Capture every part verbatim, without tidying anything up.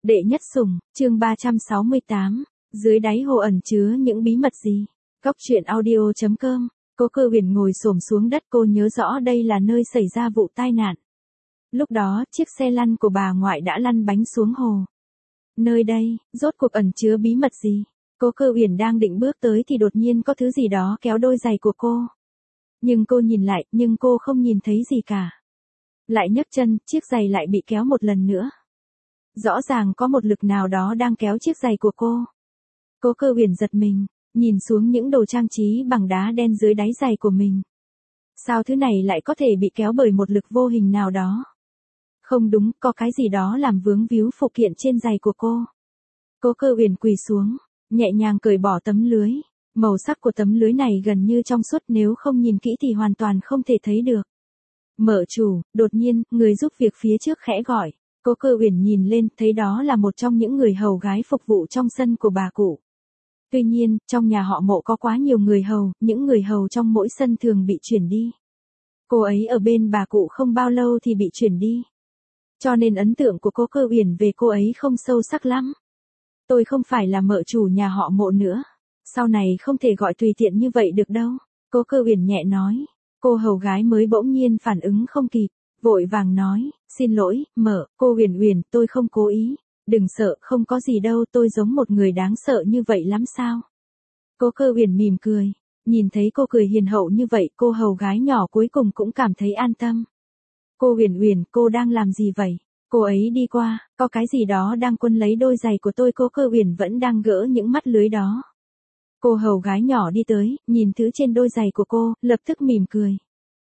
Đệ nhất sủng, chương ba trăm sáu mươi tám, dưới đáy hồ ẩn chứa những bí mật gì? Cóc truyện audio chấm com. Cố Cơ Huyền ngồi xổm xuống đất, cô nhớ rõ đây là nơi xảy ra vụ tai nạn. Lúc đó, chiếc xe lăn của bà ngoại đã lăn bánh xuống hồ. Nơi đây, rốt cuộc ẩn chứa bí mật gì? Cố Cơ Huyền đang định bước tới thì đột nhiên có thứ gì đó kéo đôi giày của cô. Nhưng cô nhìn lại, nhưng cô không nhìn thấy gì cả. Lại nhấc chân, chiếc giày lại bị kéo một lần nữa. Rõ ràng có một lực nào đó đang kéo chiếc giày của cô. Cố Cơ Huyền giật mình, nhìn xuống những đồ trang trí bằng đá đen dưới đáy giày của mình. Sao thứ này lại có thể bị kéo bởi một lực vô hình nào đó? Không đúng, có cái gì đó làm vướng víu phụ kiện trên giày của cô. Cố Cơ Huyền quỳ xuống, nhẹ nhàng cởi bỏ tấm lưới. Màu sắc của tấm lưới này gần như trong suốt, nếu không nhìn kỹ thì hoàn toàn không thể thấy được. Mở chủ, đột nhiên, người giúp việc phía trước khẽ gọi. Cố Cơ Huyền nhìn lên, thấy đó là một trong những người hầu gái phục vụ trong sân của bà cụ. Tuy nhiên, trong nhà họ Mộ có quá nhiều người hầu, những người hầu trong mỗi sân thường bị chuyển đi. Cô ấy ở bên bà cụ không bao lâu thì bị chuyển đi. Cho nên ấn tượng của Cố Cơ Huyền về cô ấy không sâu sắc lắm. Tôi không phải là mợ chủ nhà họ Mộ nữa. Sau này không thể gọi tùy tiện như vậy được đâu. Cố Cơ Huyền nhẹ nói. Cô hầu gái mới bỗng nhiên phản ứng không kịp. Vội vàng nói, xin lỗi, mợ, cô Huyền Huyền, tôi không cố ý. Đừng sợ, không có gì đâu, tôi giống một người đáng sợ như vậy lắm sao? Cố Cơ Huyền mỉm cười, nhìn thấy cô cười hiền hậu như vậy, cô hầu gái nhỏ cuối cùng cũng cảm thấy an tâm. Cô Huyền Huyền, cô đang làm gì vậy? Cô ấy đi qua, có cái gì đó đang quấn lấy đôi giày của tôi. Cố Cơ Huyền vẫn đang gỡ những mắt lưới đó. Cô hầu gái nhỏ đi tới, nhìn thứ trên đôi giày của cô, lập tức mỉm cười.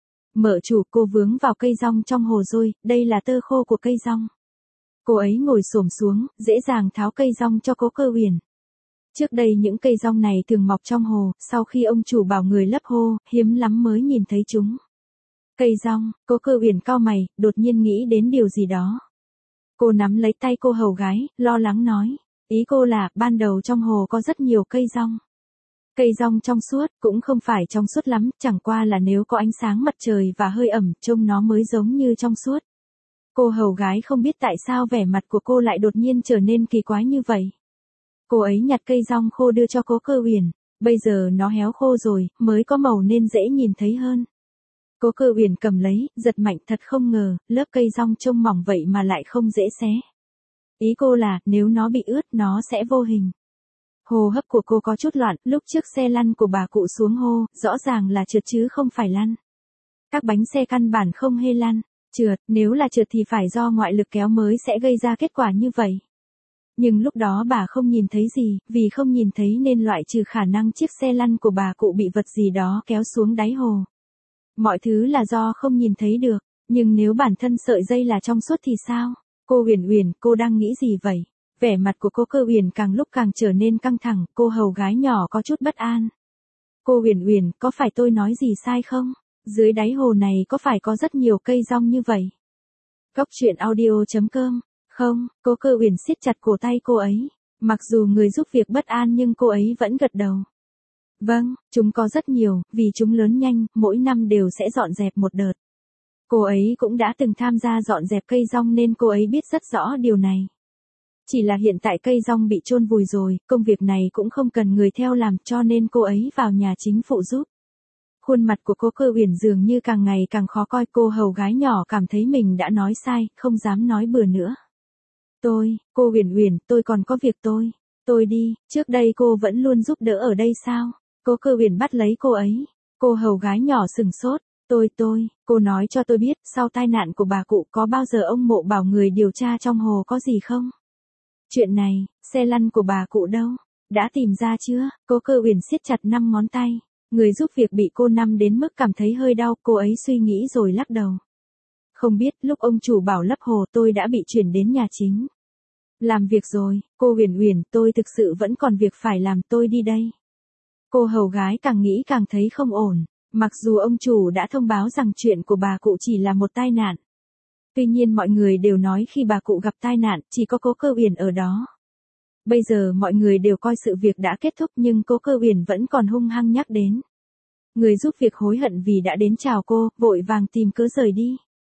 Mợ chủ, cô vướng vào cây rong trong hồ rồi, đây là tơ khô của cây rong. Cô ấy ngồi xổm xuống, dễ dàng tháo cây rong cho Cố Cơ Huyền. Trước đây những cây rong này thường mọc trong hồ, sau khi ông chủ bảo người lấp hồ, hiếm lắm mới nhìn thấy chúng. Cây rong, Cố Cơ Huyền cau mày, đột nhiên nghĩ đến điều gì đó. Cô nắm lấy tay cô hầu gái, lo lắng nói. Ý cô là, ban đầu trong hồ có rất nhiều cây rong. Cây rong trong suốt, cũng không phải trong suốt lắm, chẳng qua là nếu có ánh sáng mặt trời và hơi ẩm, trông nó mới giống như trong suốt. Cô hầu gái không biết tại sao vẻ mặt của cô lại đột nhiên trở nên kỳ quái như vậy. Cô ấy nhặt cây rong khô đưa cho Cố Cơ Huyền, bây giờ nó héo khô rồi, mới có màu nên dễ nhìn thấy hơn. Cố Cơ Huyền cầm lấy, giật mạnh, thật không ngờ, lớp cây rong trông mỏng vậy mà lại không dễ xé. Ý cô là, nếu nó bị ướt nó sẽ vô hình. Hô hấp của cô có chút loạn, lúc trước xe lăn của bà cụ xuống hồ, rõ ràng là trượt chứ không phải lăn. Các bánh xe căn bản không hề lăn. Trượt, nếu là trượt thì phải do ngoại lực kéo mới sẽ gây ra kết quả như vậy. Nhưng lúc đó bà không nhìn thấy gì, vì không nhìn thấy nên loại trừ khả năng chiếc xe lăn của bà cụ bị vật gì đó kéo xuống đáy hồ. Mọi thứ là do không nhìn thấy được, nhưng nếu bản thân sợi dây là trong suốt thì sao? Cô Huyền Huyền, cô đang nghĩ gì vậy? Vẻ mặt của Cố Cơ Huyền càng lúc càng trở nên căng thẳng, cô hầu gái nhỏ có chút bất an. Cô Huyền Huyền, có phải tôi nói gì sai không? Dưới đáy hồ này có phải có rất nhiều cây rong như vậy? Cóc truyện audio chấm com. Không, Cố Cơ Huyền siết chặt cổ tay cô ấy. Mặc dù người giúp việc bất an nhưng cô ấy vẫn gật đầu. Vâng, chúng có rất nhiều, vì chúng lớn nhanh, mỗi năm đều sẽ dọn dẹp một đợt. Cô ấy cũng đã từng tham gia dọn dẹp cây rong nên cô ấy biết rất rõ điều này. Chỉ là hiện tại cây rong bị chôn vùi rồi, công việc này cũng không cần người theo làm cho nên cô ấy vào nhà chính phụ giúp. Khuôn mặt của Cố Cơ Huyền dường như càng ngày càng khó coi, cô hầu gái nhỏ cảm thấy mình đã nói sai, không dám nói bừa nữa. Tôi, cô Huyền Huyền, tôi còn có việc tôi, tôi đi, trước đây cô vẫn luôn giúp đỡ ở đây sao? Cố Cơ Huyền bắt lấy cô ấy, cô hầu gái nhỏ sừng sốt, tôi tôi, cô nói cho tôi biết, sau tai nạn của bà cụ có bao giờ ông Mộ bảo người điều tra trong hồ có gì không? Chuyện này, xe lăn của bà cụ đâu? Đã tìm ra chưa? Cố Cơ Huyền siết chặt năm ngón tay. Người giúp việc bị cô nắm đến mức cảm thấy hơi đau, cô ấy suy nghĩ rồi lắc đầu. Không biết, lúc ông chủ bảo lấp hồ tôi đã bị chuyển đến nhà chính. Làm việc rồi, cô Huyền Huyền, tôi thực sự vẫn còn việc phải làm, tôi đi đây. Cô hầu gái càng nghĩ càng thấy không ổn, mặc dù ông chủ đã thông báo rằng chuyện của bà cụ chỉ là một tai nạn. Tuy nhiên mọi người đều nói khi bà cụ gặp tai nạn, chỉ có Cố Cơ Huyền ở đó. Bây giờ mọi người đều coi sự việc đã kết thúc nhưng Cố Cơ Huyền vẫn còn hung hăng nhắc đến. Người giúp việc hối hận vì đã đến chào cô, vội vàng tìm cớ rời đi.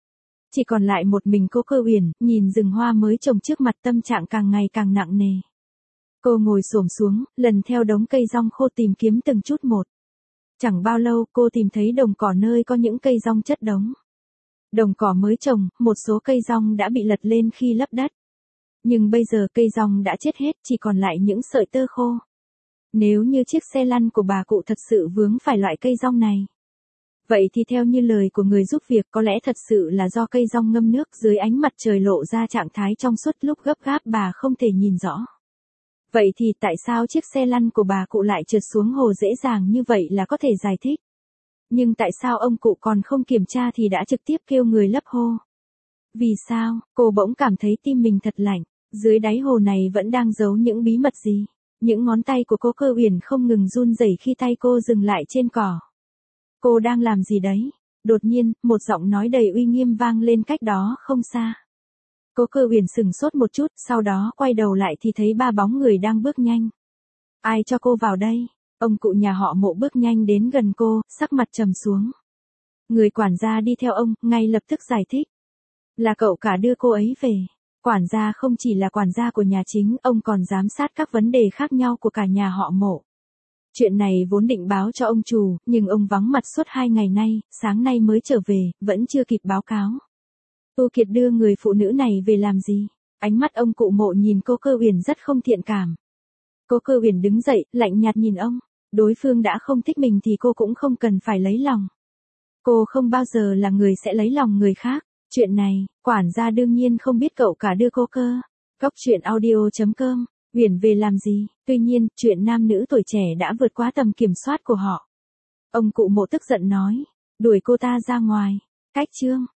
Chỉ còn lại một mình cô Cơ Uyển, nhìn rừng hoa mới trồng trước mặt tâm trạng càng ngày càng nặng nề. Cô ngồi xổm xuống, lần theo đống cây rong khô tìm kiếm từng chút một. Chẳng bao lâu cô tìm thấy đồng cỏ nơi có những cây rong chất đống. Đồng cỏ mới trồng, một số cây rong đã bị lật lên khi lấp đất. Nhưng bây giờ cây rong đã chết hết, chỉ còn lại những sợi tơ khô. Nếu như chiếc xe lăn của bà cụ thật sự vướng phải loại cây rong này. Vậy thì theo như lời của người giúp việc có lẽ thật sự là do cây rong ngâm nước dưới ánh mặt trời lộ ra trạng thái trong suốt lúc gấp gáp bà không thể nhìn rõ. Vậy thì tại sao chiếc xe lăn của bà cụ lại trượt xuống hồ dễ dàng như vậy là có thể giải thích. Nhưng tại sao ông cụ còn không kiểm tra thì đã trực tiếp kêu người lấp hồ? Vì sao, cô bỗng cảm thấy tim mình thật lạnh, dưới đáy hồ này vẫn đang giấu những bí mật gì? Những ngón tay của cô Cơ Uyển không ngừng run rẩy khi tay cô dừng lại trên cỏ. Cô đang làm gì đấy? Đột nhiên, một giọng nói đầy uy nghiêm vang lên cách đó không xa. Cô Cơ Uyển sửng sốt một chút, sau đó quay đầu lại thì thấy ba bóng người đang bước nhanh. Ai cho cô vào đây? Ông cụ nhà họ Mộ bước nhanh đến gần cô, sắc mặt trầm xuống. Người quản gia đi theo ông, ngay lập tức giải thích. Là cậu cả đưa cô ấy về. Quản gia không chỉ là quản gia của nhà chính, ông còn giám sát các vấn đề khác nhau của cả nhà họ Mộ. Chuyện này vốn định báo cho ông chủ, nhưng ông vắng mặt suốt hai ngày nay, sáng nay mới trở về, vẫn chưa kịp báo cáo. Tô Kiệt đưa người phụ nữ này về làm gì? Ánh mắt ông cụ Mộ nhìn cô Cơ Uyển rất không thiện cảm. Cô Cơ Uyển đứng dậy, lạnh nhạt nhìn ông. Đối phương đã không thích mình thì cô cũng không cần phải lấy lòng. Cô không bao giờ là người sẽ lấy lòng người khác. Chuyện này, quản gia đương nhiên không biết cậu cả đưa cô Cơ. Góc truyện audio chấm com, Uyển về làm gì? Tuy nhiên, chuyện nam nữ tuổi trẻ đã vượt quá tầm kiểm soát của họ. Ông cụ Mộ tức giận nói, đuổi cô ta ra ngoài. Cách chương